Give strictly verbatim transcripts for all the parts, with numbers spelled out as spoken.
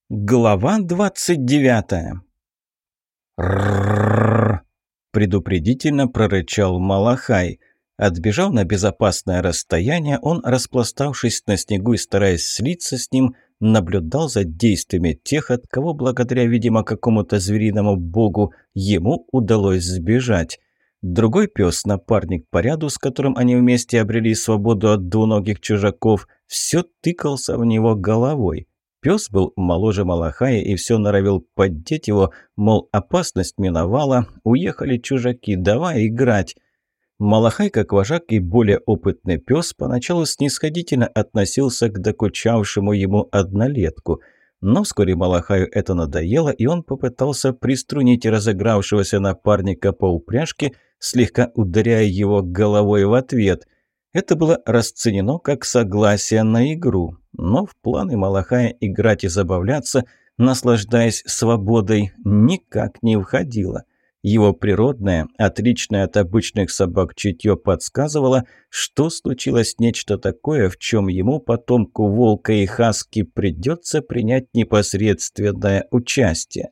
Глава двадцать девятая. «Ррррррр!» – предупредительно прорычал Малахай. Отбежав на безопасное расстояние, он, распластавшись на снегу и стараясь слиться с ним, наблюдал за действиями тех, от кого, благодаря, видимо, какому-то звериному богу, ему удалось сбежать. Другой пес, напарник по ряду, с которым они вместе обрели свободу от двуногих чужаков, все тыкался в него головой. Пес был моложе Малахая и все норовил поддеть его, мол, опасность миновала, уехали чужаки, давай играть. Малахай, как вожак и более опытный пес, поначалу снисходительно относился к докучавшему ему однолетку. Но вскоре Малахаю это надоело, и он попытался приструнить разыгравшегося напарника по упряжке, слегка ударяя его головой в ответ. Это было расценено как согласие на игру, но в планы Малахая играть и забавляться, наслаждаясь свободой, никак не входило. Его природное, отличное от обычных собак чутье подсказывало, что случилось нечто такое, в чем ему, потомку волка и хаски, придется принять непосредственное участие.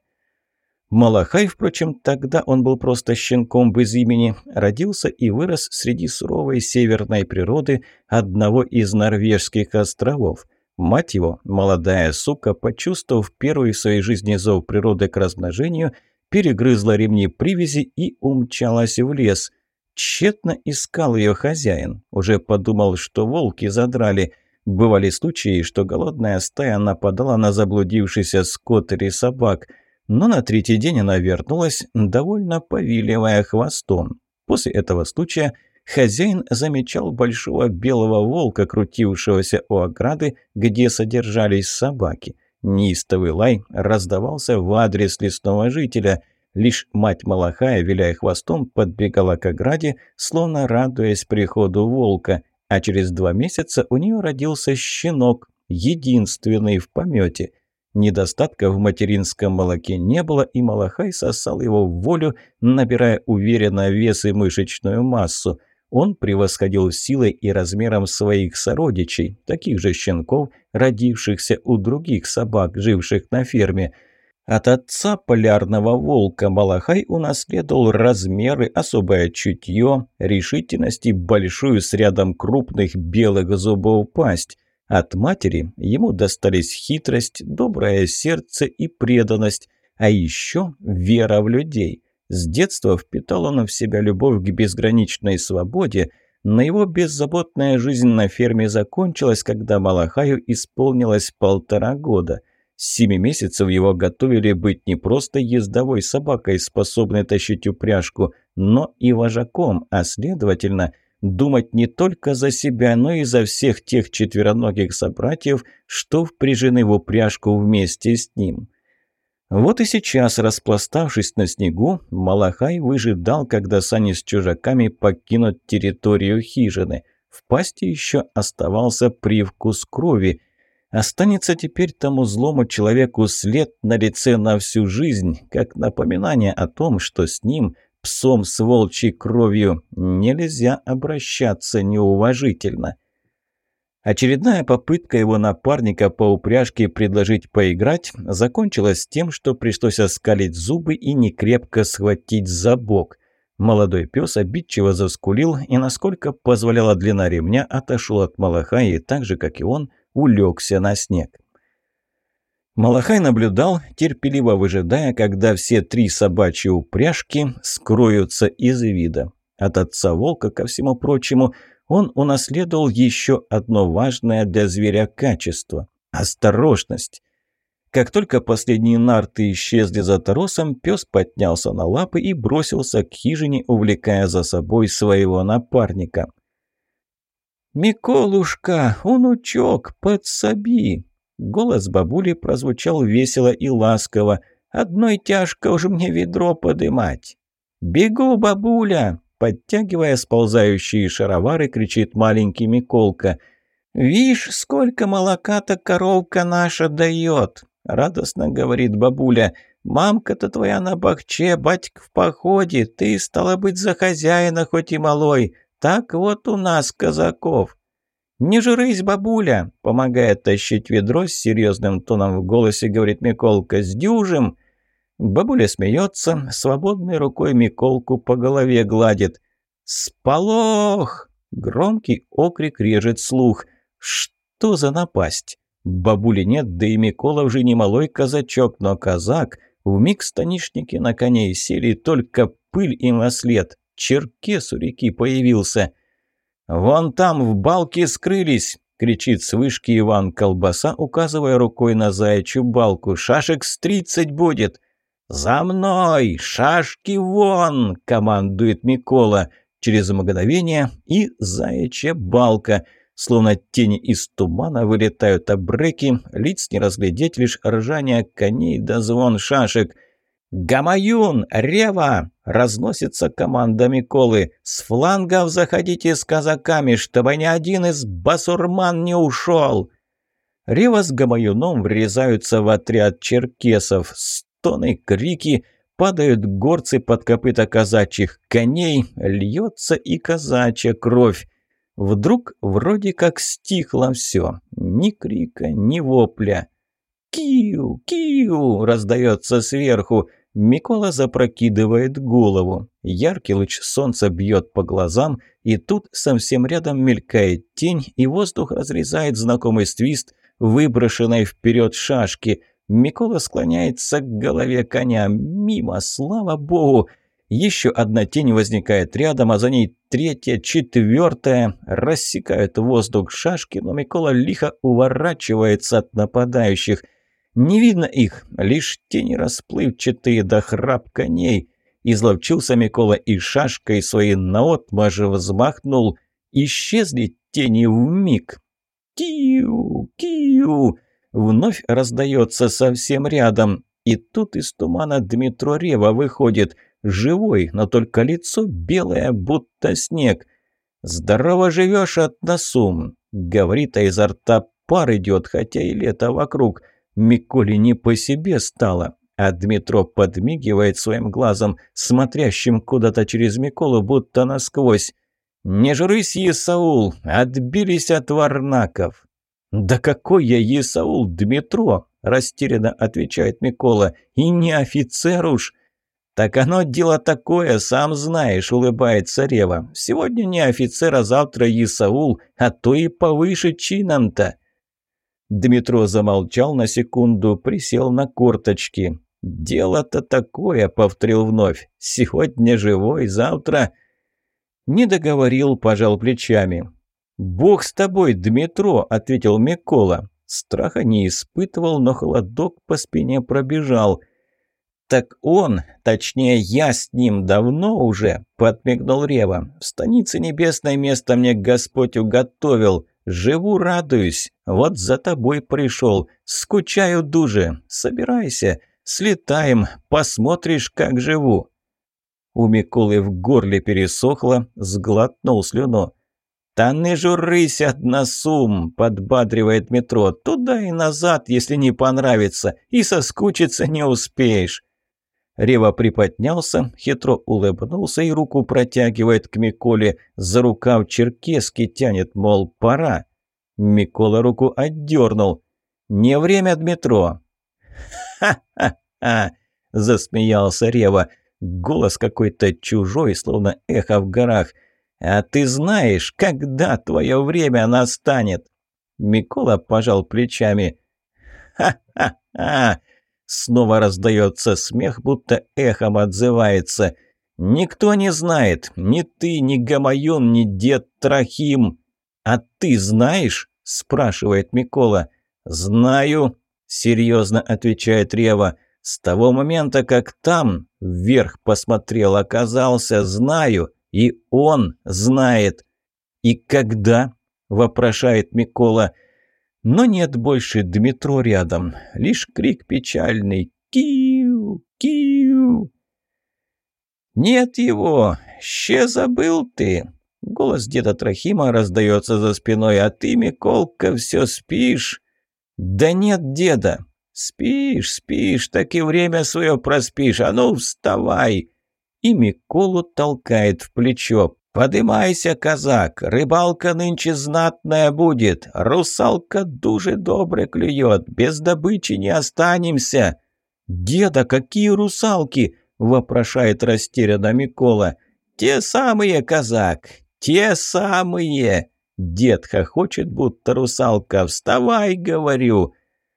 Малахай, впрочем, тогда он был просто щенком без имени, родился и вырос среди суровой северной природы одного из норвежских островов. Мать его, молодая сука, почувствовав первый в своей жизни зов природы к размножению, перегрызла ремни привязи и умчалась в лес. Тщетно искал ее хозяин, уже подумал, что волки задрали. Бывали случаи, что голодная стая нападала на заблудившийся скот или собак. Но на третий день она вернулась, довольно повиливая хвостом. После этого случая хозяин замечал большого белого волка, крутившегося у ограды, где содержались собаки. Неистовый лай раздавался в адрес лесного жителя. Лишь мать Малахая, виляя хвостом, подбегала к ограде, словно радуясь приходу волка. А через два месяца у нее родился щенок, единственный в помете. Недостатка в материнском молоке не было, и Малахай сосал его в волю, набирая уверенно вес и мышечную массу. Он превосходил силой и размером своих сородичей, таких же щенков, родившихся у других собак, живших на ферме. От отца полярного волка Малахай унаследовал размеры, особое чутье, решительность и большую с рядом крупных белых зубов пасть. От матери ему достались хитрость, доброе сердце и преданность, а еще вера в людей. С детства впитал он в себя любовь к безграничной свободе, но его беззаботная жизнь на ферме закончилась, когда Малахаю исполнилось полтора года. С семи месяцев его готовили быть не просто ездовой собакой, способной тащить упряжку, но и вожаком, а следовательно – думать не только за себя, но и за всех тех четвероногих собратьев, что впряжены в упряжку вместе с ним. Вот и сейчас, распластавшись на снегу, Малахай выжидал, когда сани с чужаками покинут территорию хижины. В пасти еще оставался привкус крови. Останется теперь тому злому человеку след на лице на всю жизнь, как напоминание о том, что с ним – псом с волчьей кровью нельзя обращаться неуважительно. Очередная попытка его напарника по упряжке предложить поиграть закончилась тем, что пришлось оскалить зубы и некрепко схватить за бок. Молодой пес обидчиво заскулил и, насколько позволяла длина ремня, отошел от Малахая и так же, как и он, улегся на снег. Малахай наблюдал, терпеливо выжидая, когда все три собачьи упряжки скроются из вида. От отца волка, ко всему прочему, он унаследовал еще одно важное для зверя качество – осторожность. Как только последние нарты исчезли за торосом, пес поднялся на лапы и бросился к хижине, увлекая за собой своего напарника. «Миколушка, внучок, подсоби!» Голос бабули прозвучал весело и ласково. «Одной тяжко уж мне ведро подымать!» «Бегу, бабуля!» Подтягивая сползающие шаровары, кричит маленький Миколка. «Вишь, сколько молока-то коровка наша дает!» Радостно говорит бабуля. «Мамка-то твоя на бахче, батька в походе, ты, стала быть, за хозяина хоть и малой. Так вот у нас, казаков!» «Не журись, бабуля!» – помогая тащить ведро, с серьезным тоном в голосе говорит Миколка. «Сдюжим!» Бабуля смеется, свободной рукой Миколку по голове гладит. «Сполох!» – громкий окрик режет слух. «Что за напасть?» Бабули нет, да и Микола уже не малой казачок, но казак. Вмиг станишники на коней сели, только пыль им во след. Черкес у реки появился. «Вон там, в балке скрылись!» — кричит с вышки Иван Колбаса, указывая рукой на заячью балку. «Шашек с тридцать будет!» «За мной! Шашки вон!» — командует Микола. Через мгновение и заячья балка. Словно тени из тумана вылетают обреки, лиц не разглядеть, лишь ржание коней да звон шашек. «Гамаюн! Рева!» — разносится команда Миколы. «С флангов заходите с казаками, чтобы ни один из басурман не ушел!» Рева с Гамаюном врезаются в отряд черкесов. Стоны, крики, падают горцы под копыта казачьих коней, льется и казачья кровь. Вдруг вроде как стихло все. Ни крика, ни вопля. «Киу! Киу!» – раздается сверху. Микола запрокидывает голову. Яркий луч солнца бьет по глазам, и тут совсем рядом мелькает тень, и воздух разрезает знакомый свист выброшенной вперед шашки. Микола склоняется к голове коня. Мимо, слава богу! Еще одна тень возникает рядом, а за ней третья, четвертая. Рассекают воздух шашки, но Микола лихо уворачивается от нападающих. Не видно их, лишь тени расплывчатые да храп коней. Изловчился Микола и шашкой своей наотмашь взмахнул. Исчезли тени вмиг. «Киу! Киу!» Вновь раздается совсем рядом. И тут из тумана Дмитро Рева выходит. Живой, но только лицо белое, будто снег. «Здорово живешь, Атнасум!» Говорит, а изо рта пар идет, хотя и лето вокруг. Миколе не по себе стало. А Дмитро подмигивает своим глазом, смотрящим куда-то через Миколу, будто насквозь. «Не жрысь, Исаул! Отбились от варнаков!» «Да какой я Исаул, Дмитро!» – растерянно отвечает Микола. «И не офицер уж!» «Так оно дело такое, сам знаешь», — улыбается Рева. «Сегодня не офицер, а завтра Исаул, а то и повыше чином-то». Дмитро замолчал на секунду, присел на корточки. «Дело-то такое», — повторил вновь. «Сегодня живой, завтра...» Не договорил, пожал плечами. «Бог с тобой, Дмитро», — ответил Микола. Страха не испытывал, но холодок по спине пробежал. «Так он, точнее я с ним давно уже», — подмигнул Рева. «В станице небесное место мне Господь уготовил. Живу, радуюсь. Вот за тобой пришел. Скучаю дуже. Собирайся, слетаем, посмотришь, как живу». У Миколы в горле пересохло, сглотнул слюну. «Та не журись, Атнасум!» – подбадривает Метро. «Туда и назад, если не понравится, и соскучиться не успеешь». Рева приподнялся, хитро улыбнулся и руку протягивает к Миколе. За рукав черкески тянет, мол, пора. Микола руку отдернул. «Не время, Дмитро!» «Ха-ха-ха!» – засмеялся Рева. Голос какой-то чужой, словно эхо в горах. «А ты знаешь, когда твое время настанет?» Микола пожал плечами. «Ха-ха-ха!» Снова раздается смех, будто эхом отзывается. «Никто не знает, ни ты, ни Гамаюн, ни дед Трохим». «А ты знаешь?» – спрашивает Микола. «Знаю», – серьезно отвечает Рева. «С того момента, как там вверх посмотрел, оказался, знаю, и он знает». «И когда?» – вопрошает Микола. Но нет больше Дмитро рядом, лишь крик печальный «Киу! Киу!». «Нет его! Ще забыл ты!» Голос деда Трохима раздается за спиной. «А ты, Миколка, все спишь?» «Да нет деда!» «Спишь, спишь, так и время свое проспишь. А ну, вставай!» И Миколу толкает в плечо. «Подымайся, казак, рыбалка нынче знатная будет, русалка дуже добре клюет, без добычи не останемся». «Деда, какие русалки?» – вопрошает растерянно Микола. «Те самые, казак, те самые!» Дед хохочет, будто русалка. «Вставай, говорю!»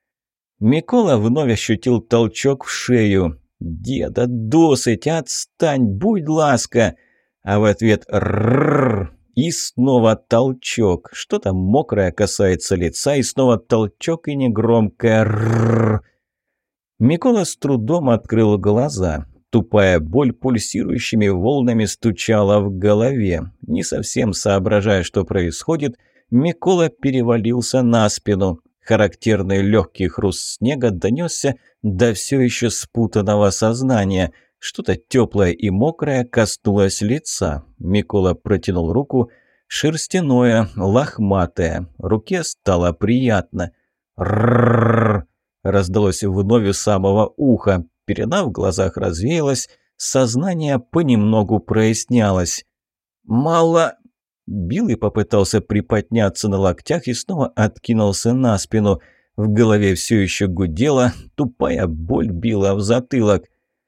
Микола вновь ощутил толчок в шею. «Деда, досыть, отстань, будь ласка!» А в ответ «ррррр» и снова толчок. Что-то мокрое касается лица, и снова толчок и негромкое «ррррр». Микола с трудом открыл глаза. Тупая боль пульсирующими волнами стучала в голове. Не совсем соображая, что происходит, Микола перевалился на спину. Характерный легкий хруст снега донесся до все еще спутанного сознания. Что-то теплое и мокрое коснулось лица. Микола протянул руку. Шерстяное, лохматое. Руке стало приятно. «Рррррр!» раздалось вновь у самого уха. Пелена в глазах развеялась, сознание понемногу прояснялось. «Мало...» Билый попытался приподняться на локтях и снова откинулся на спину. В голове все еще гудело, тупая боль била в затылок.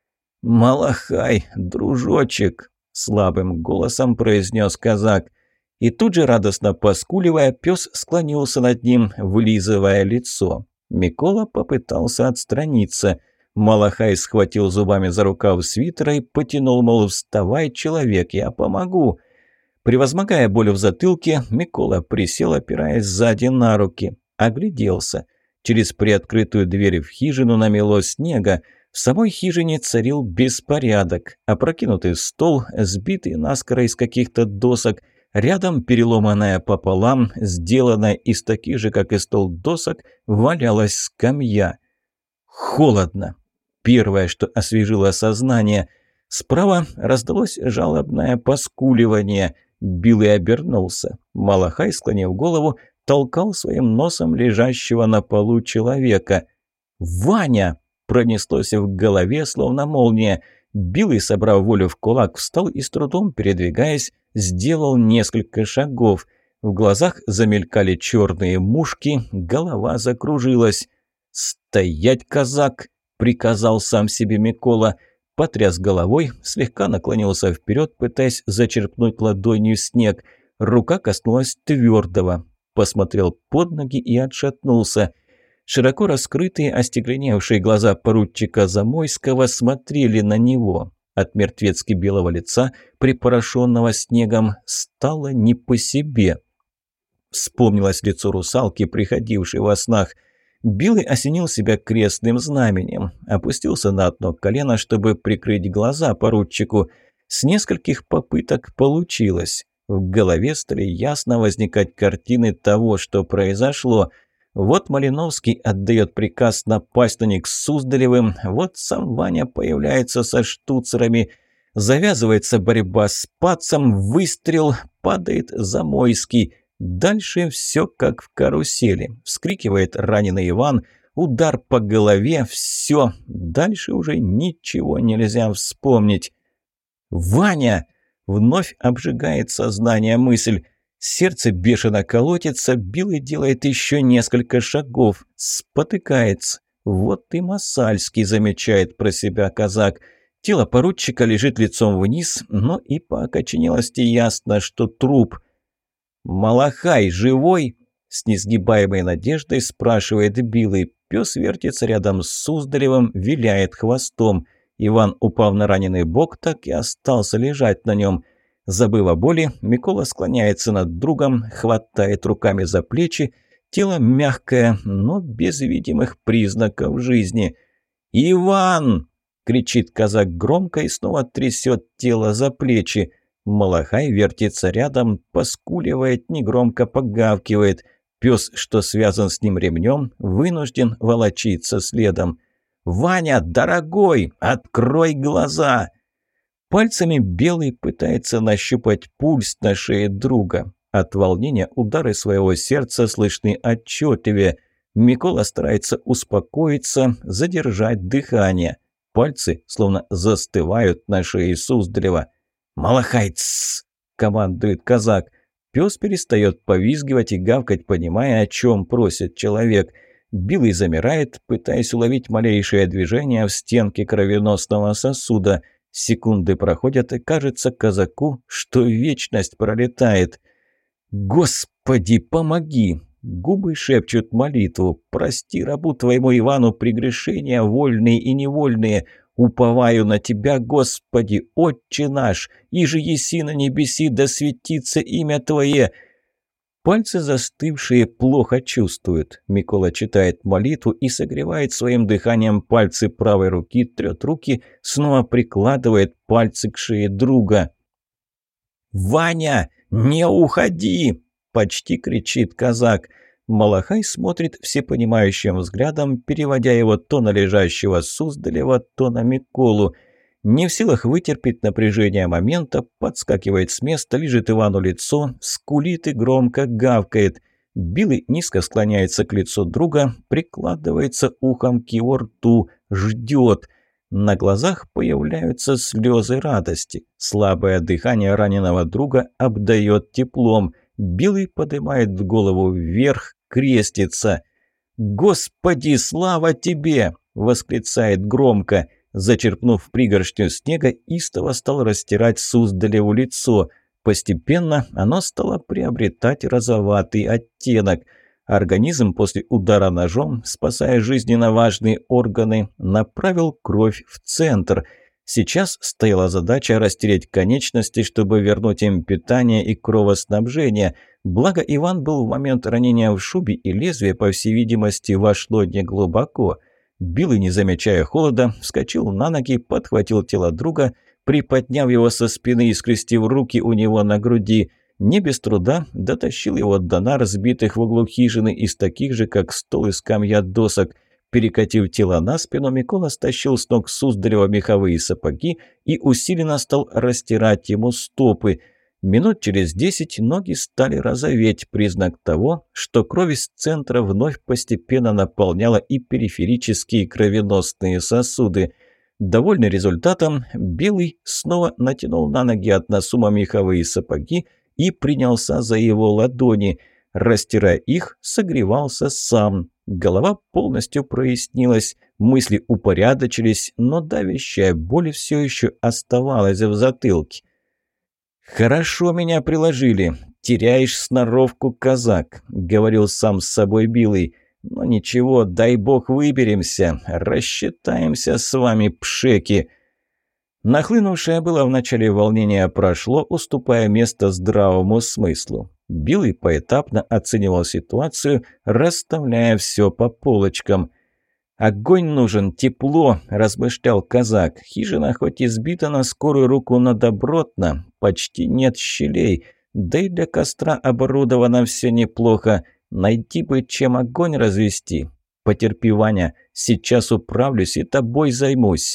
«Малахай, дружочек!» – слабым голосом произнес казак. И тут же, радостно поскуливая, пес склонился над ним, вылизывая лицо. Микола попытался отстраниться. Малахай схватил зубами за рукав свитера и потянул, мол, «Вставай, человек, я помогу!» Превозмогая боль в затылке, Микола присел, опираясь сзади на руки. Огляделся. Через приоткрытую дверь в хижину намело снега. В самой хижине царил беспорядок. Опрокинутый стол, сбитый наскоро из каких-то досок. Рядом, переломанная пополам, сделанная из таких же, как и стол, досок, валялась скамья. Холодно. Первое, что освежило сознание. Справа раздалось жалобное поскуливание. Билый обернулся. Малахай, склонив голову, толкал своим носом лежащего на полу человека. «Ваня!» – пронеслось в голове, словно молния. Билый, собрав волю в кулак, встал и, с трудом передвигаясь, сделал несколько шагов. В глазах замелькали черные мушки, голова закружилась. «Стоять, казак!» – приказал сам себе Микола. Потряс головой, слегка наклонился вперед, пытаясь зачерпнуть ладонью снег. Рука коснулась твердого. Посмотрел под ноги и отшатнулся. Широко раскрытые, остекленевшие глаза поручика Замойского смотрели на него. От мертвецки белого лица, припорошенного снегом, стало не по себе. Вспомнилось лицо русалки, приходившей во снах. Билый осенил себя крестным знаменем, опустился на одно колено, чтобы прикрыть глаза поручику. С нескольких попыток получилось. В голове стали ясно возникать картины того, что произошло. Вот Малиновский отдает приказ напасть на них с Суздалевым, вот сам Ваня появляется со штуцерами. Завязывается борьба с пацом, выстрел, падает Замойский. Дальше все как в карусели. Вскрикивает раненый Иван, удар по голове, все. Дальше уже ничего нельзя вспомнить. «Ваня!» — вновь обжигает сознание мысль. Сердце бешено колотится, Билый делает еще несколько шагов, спотыкается. Вот и Масальский, замечает про себя казак. Тело поручика лежит лицом вниз, но и по окоченелости ясно, что труп. «Малахай живой?» – с несгибаемой надеждой спрашивает Билый. Пес вертится рядом с Суздалевым, виляет хвостом. Иван, упав на раненый бок, так и остался лежать на нем. Забыв о боли, Микола склоняется над другом, хватает руками за плечи. Тело мягкое, но без видимых признаков жизни. «Иван!» – кричит казак громко и снова трясет тело за плечи. Малахай вертится рядом, поскуливает, негромко погавкивает. Пес, что связан с ним ремнем, вынужден волочиться следом. «Ваня, дорогой, открой глаза!» Пальцами Белый пытается нащупать пульс на шее друга. От волнения удары своего сердца слышны отчетливее. Микола старается успокоиться, задержать дыхание. Пальцы словно застывают на шее Суздалева. «Малахай, тссс!» — командует казак. Пес перестает повизгивать и гавкать, понимая, о чем просит человек. Билый замирает, пытаясь уловить малейшее движение в стенке кровеносного сосуда. Секунды проходят, и кажется казаку, что вечность пролетает. «Господи, помоги!» Губы шепчут молитву. «Прости рабу твоему Ивану прегрешения, вольные и невольные. Уповаю на тебя, Господи, Отче наш, иже еси на небеси, да светится имя Твое». Пальцы застывшие плохо чувствуют. Микола читает молитву и согревает своим дыханием пальцы правой руки, трет руки, снова прикладывает пальцы к шее друга. «Ваня, не уходи!» – почти кричит казак. Малахай смотрит всепонимающим взглядом, переводя его то на лежащего Суздалева, то на Миколу. Не в силах вытерпеть напряжение момента, подскакивает с места, лижет Ивану лицо, скулит и громко гавкает. Билый низко склоняется к лицу друга, прикладывается ухом к его рту, ждет. На глазах появляются слезы радости. Слабое дыхание раненого друга обдает теплом. Билый поднимает голову вверх, крестится. «Господи, слава тебе!» – восклицает громко. Зачерпнув пригоршню снега, истово стал растирать Суздалеву лицо. Постепенно оно стало приобретать розоватый оттенок. Организм после удара ножом, спасая жизненно важные органы, направил кровь в центр. Сейчас стояла задача растереть конечности, чтобы вернуть им питание и кровоснабжение. Благо Иван был в момент ранения в шубе, и лезвие, по всей видимости, вошло неглубоко. Билый, не замечая холода, вскочил на ноги, подхватил тело друга, приподняв его со спины и скрестив руки у него на груди. Не без труда дотащил его до нар, разбитых в углу хижины, из таких же, как стол и скамья досок. Перекатив тело на спину, Микола стащил с ног Суздалева меховые сапоги и усиленно стал растирать ему стопы. Минут через десять ноги стали розоветь, признак того, что кровь из центра вновь постепенно наполняла и периферические кровеносные сосуды. Довольный результатом, Белый снова натянул на ноги от Насума меховые сапоги и принялся за его ладони. Растирая их, согревался сам. Голова полностью прояснилась, мысли упорядочились, но давящая боль все еще оставалась в затылке. «Хорошо меня приложили. Теряешь сноровку, казак», — говорил сам с собой Билый. «Но ничего, дай бог выберемся. Рассчитаемся с вами, пшеки». Нахлынувшее было в начале волнение прошло, уступая место здравому смыслу. Билый поэтапно оценивал ситуацию, расставляя все по полочкам. «Огонь нужен, тепло», – размышлял казак. «Хижина хоть и сбита на скорую руку, но добротно, почти нет щелей, да и для костра оборудовано все неплохо. Найти бы чем огонь развести. Потерпи, Ваня, сейчас управлюсь и тобой займусь».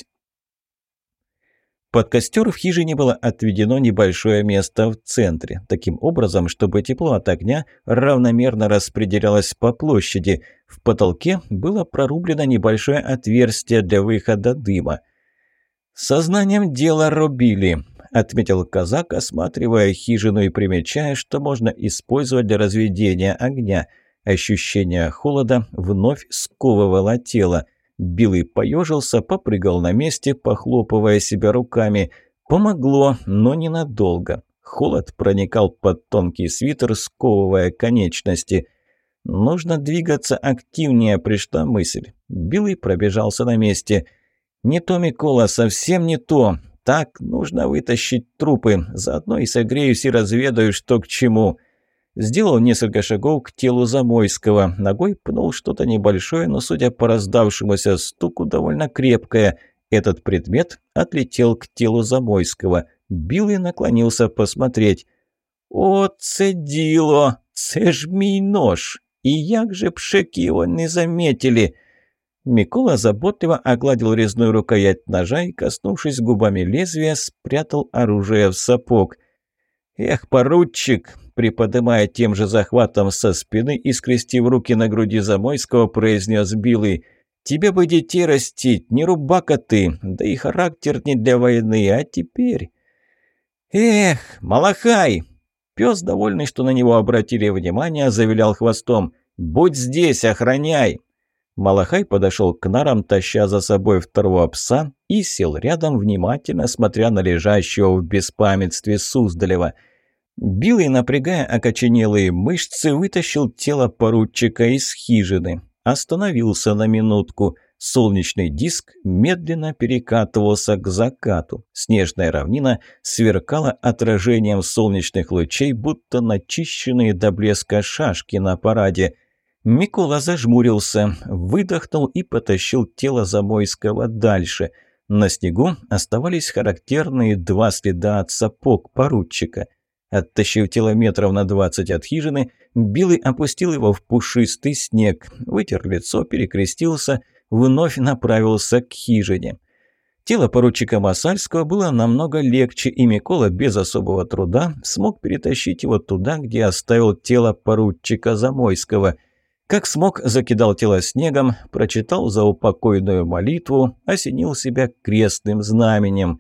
Под костер в хижине было отведено небольшое место в центре, таким образом, чтобы тепло от огня равномерно распределялось по площади. В потолке было прорублено небольшое отверстие для выхода дыма. «Сознанием дела рубили», — отметил казак, осматривая хижину и примечая, что можно использовать для разведения огня. Ощущение холода вновь сковывало тело. Билый поежился, попрыгал на месте, похлопывая себя руками. Помогло, но ненадолго. Холод проникал под тонкий свитер, сковывая конечности. «Нужно двигаться активнее», — пришла мысль. Билый пробежался на месте. «Не то, Микола, совсем не то. Так, нужно вытащить трупы. Заодно и согреюсь и разведаю, что к чему». Сделал несколько шагов к телу Замойского. Ногой пнул что-то небольшое, но, судя по раздавшемуся стуку, довольно крепкое. Этот предмет отлетел к телу Замойского. Билый наклонился посмотреть. «О, це діло! Це ж мій нож! И як же пшеки его не заметили!» Микола заботливо огладил резную рукоять ножа и, коснувшись губами лезвия, спрятал оружие в сапог. «Эх, поручик!» — приподнимая тем же захватом со спины и скрестив руки на груди Замойского, произнес Билый. «Тебе бы детей растить, не рубака ты, да и характер не для войны, а теперь...» «Эх, Малахай!» Пес, довольный, что на него обратили внимание, завилял хвостом. «Будь здесь, охраняй!» Малахай подошел к нарам, таща за собой второго пса, и сел рядом, внимательно смотря на лежащего в беспамятстве Суздалева. Билый, напрягая окоченелые мышцы, вытащил тело поручика из хижины. Остановился на минутку. Солнечный диск медленно перекатывался к закату. Снежная равнина сверкала отражением солнечных лучей, будто начищенные до блеска шашки на параде. Микола зажмурился, выдохнул и потащил тело Замойского дальше. На снегу оставались характерные два следа от сапог поручика. Оттащив тело метров на двадцать от хижины, Билый опустил его в пушистый снег, вытер лицо, перекрестился, вновь направился к хижине. Тело поручика Масальского было намного легче, и Микола без особого труда смог перетащить его туда, где оставил тело поручика Замойского. Как смог, закидал тело снегом, прочитал заупокойную молитву, осенил себя крестным знаменем.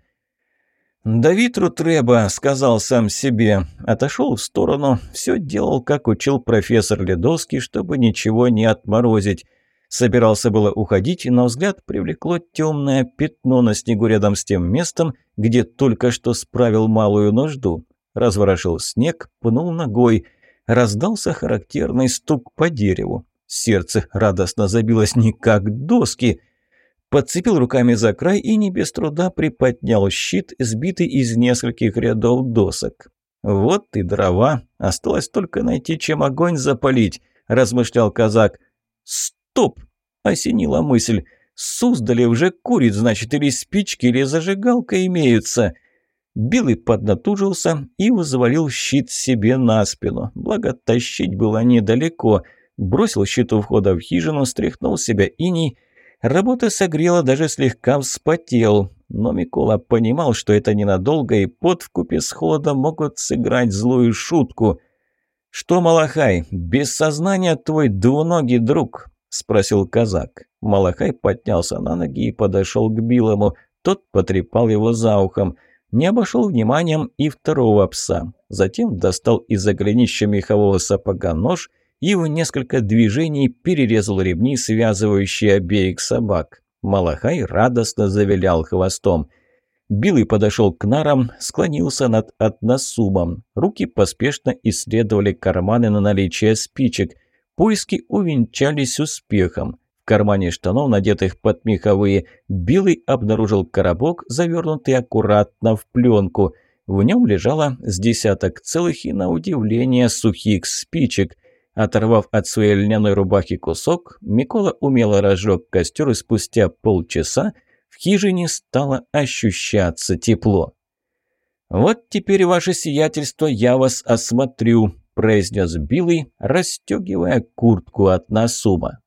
«Да витру треба», — сказал сам себе. Отошел в сторону, все делал, как учил профессор Ледовский, чтобы ничего не отморозить. Собирался было уходить, но взгляд привлекло темное пятно на снегу рядом с тем местом, где только что справил малую нужду. Разворошил снег, пнул ногой. Раздался характерный стук по дереву. Сердце радостно забилось не как доски. Подцепил руками за край и не без труда приподнял щит, сбитый из нескольких рядов досок. «Вот и дрова. Осталось только найти, чем огонь запалить», – размышлял казак. «Стоп!» – осенила мысль. «Суздалев же курит, значит, или спички, или зажигалка имеются». Билый поднатужился и взвалил щит себе на спину. Благо, тащить было недалеко. Бросил щит у входа в хижину, стряхнул с себя иней. Работа согрела, даже слегка вспотел. Но Микола понимал, что это ненадолго, и пот вкупе с холодом могут сыграть злую шутку. «Что, Малахай, без сознания твой двуногий друг?» – спросил казак. Малахай поднялся на ноги и подошел к Билому. Тот потрепал его за ухом. Не обошел вниманием и второго пса. Затем достал из-за голенища мехового сапога нож и в несколько движений перерезал ремни, связывающие обеих собак. Малахай радостно завилял хвостом. Билый подошел к нарам, склонился над односумом. Руки поспешно исследовали карманы на наличие спичек. Поиски увенчались успехом. В кармане штанов, надетых под меховые, Билый обнаружил коробок, завернутый аккуратно в пленку. В нем лежало с десяток целых и, на удивление, сухих спичек. Оторвав от своей льняной рубахи кусок, Микола умело разжег костер, и спустя полчаса в хижине стало ощущаться тепло. «Вот теперь, ваше сиятельство, я вас осмотрю», – произнес Билый, расстегивая куртку от Насума.